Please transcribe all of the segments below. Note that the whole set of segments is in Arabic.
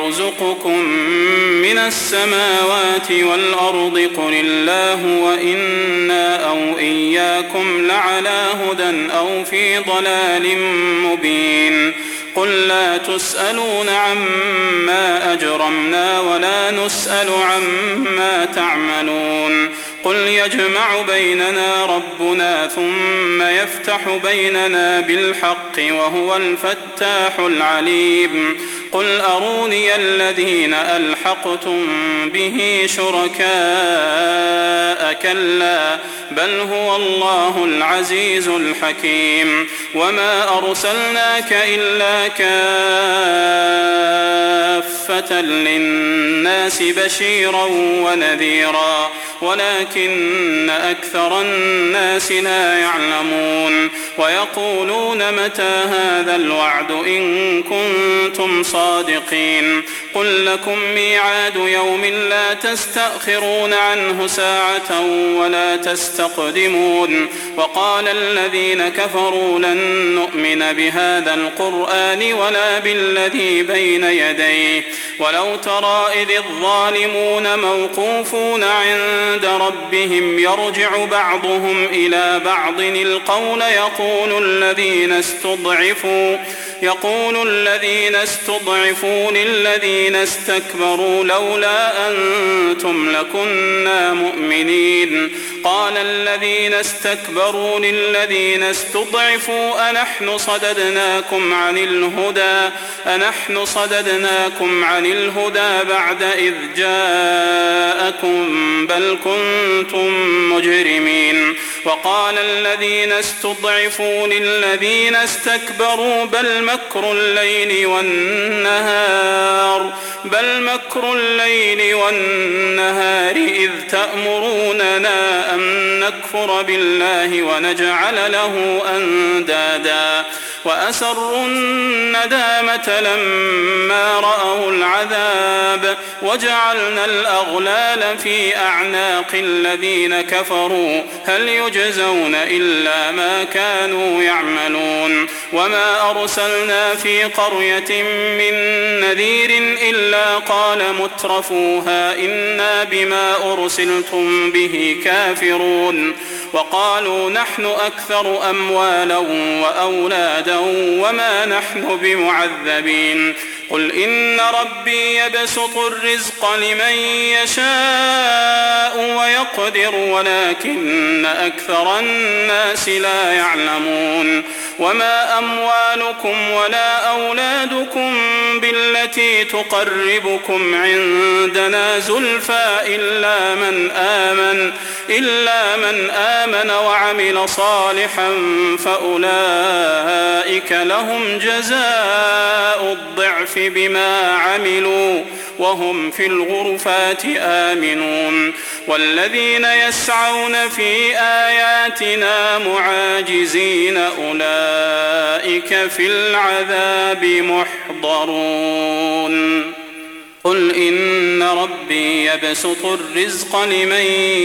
يرزقكم من السماوات والأرض قل الله وإنا أو إياكم لعلى هدى أو في ضلال مبين قل لا تسألون عما أجرمنا ولا نسأل عما تعملون قل يجمع بيننا ربنا ثم يفتح بيننا بالحق وهو الفتاح العليم قل أروني الذين ألحقتم به شركاء كلا بل هو الله العزيز الحكيم وما أرسلناك إلا كافة للناس بشيرا ونذيرا ولكن أكثر الناس لا يعلمون ويقولون متى هذا الوعد إن كنتم صادقين قل لكم ميعاد يوم لا تستأخرون عنه ساعة ولا تستقدمون وقال الذين كفروا لن نؤمن بهذا القرآن ولا بالذي بين يديه ولو ترى إذ الظالمون موقوفون عند ربهم يرجع بعضهم إلى بعض القول يقول الذين استضعفوا للذين استكبروا لولا أنتم لكنا مؤمنين قال الذين استكبروا للذين استضعفوا أنحن صددناكم عن الهدى بعد إذ جاءكم بل كنتم مجرمين وقال الذين استضعفوا للذين استكبروا بل مكر الليل والنهار إذ تأمروننا أن نكفر بالله ونجعل له أندادا وأسروا الندامة لما رأوا العذاب وجعلنا الأغلال في أعناق الذين كفروا هل يجزون إلا ما كانوا يعملون وما أرسلنا في قرية من نذير إلا قال مترفوها إنا بما أرسلتم به كافرون وقالوا نحن أكثر أموالا وأولادا وما نحن بمعذبين قل إن ربي يبسط الرزق لمن يشاء ويقدر ولكن أكثر الناس لا يعلمون وما أموالكم ولا أولادكم بالتي تقربكم عندنا زلفى إلا من آمن وعمل صالحا فأولئك لهم جزاء الضعف بما عملوا وهم في الغرفات آمنون والذين يسعون في آياتنا معاجزين أولئك في العذاب محضرون قل إن ربي يبسط الرزق لمن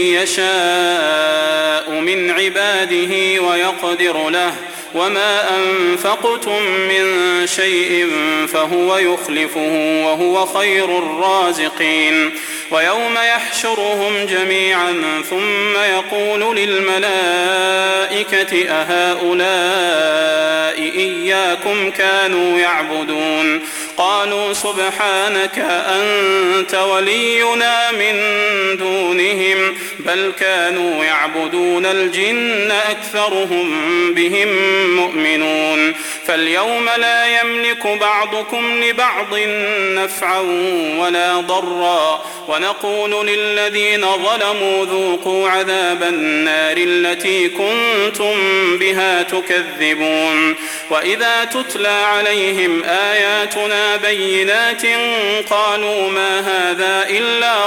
يشاء من عباده ويقدر له وما أنفقتم من شيء فهو يخلفه وهو خير الرازقين ويوم يحشرهم جميعا ثم يقول للملائكة أهؤلاء إياكم كانوا يعبدون قالوا سبحانك أنت ولينا من دونهم بل كانوا يعبدون الجن أكثرهم بهم مؤمنون فاليوم لا يملك بعضكم لبعض نفعا ولا ضرا ونقول للذين ظلموا ذوقوا عذاب النار التي كنتم بها تكذبون وإذا تتلى عليهم آياتنا بينات قالوا ما هذا إلا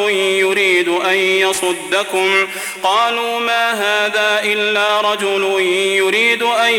رجل يريد أن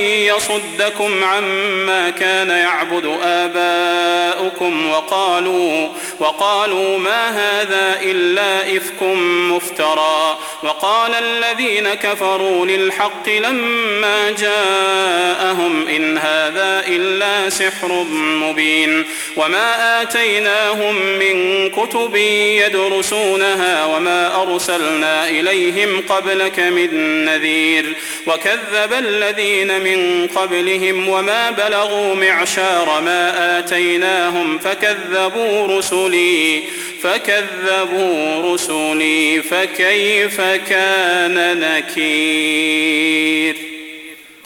يصدكم عما كان يعبد آباؤكم وقالوا ما هذا إلا إفك مفترى. وقال الذين كفروا للحق لما جاءهم إن هذا إلا سحر مبين. وما آتيناهم من كتب يدرسونها وما أرسلنا إليهم قبلك من نذير. وكذب الذين من قبلهم وما بلغوا معشار ما آتيناهم فكذبوا رسلي فكيف كان نكير.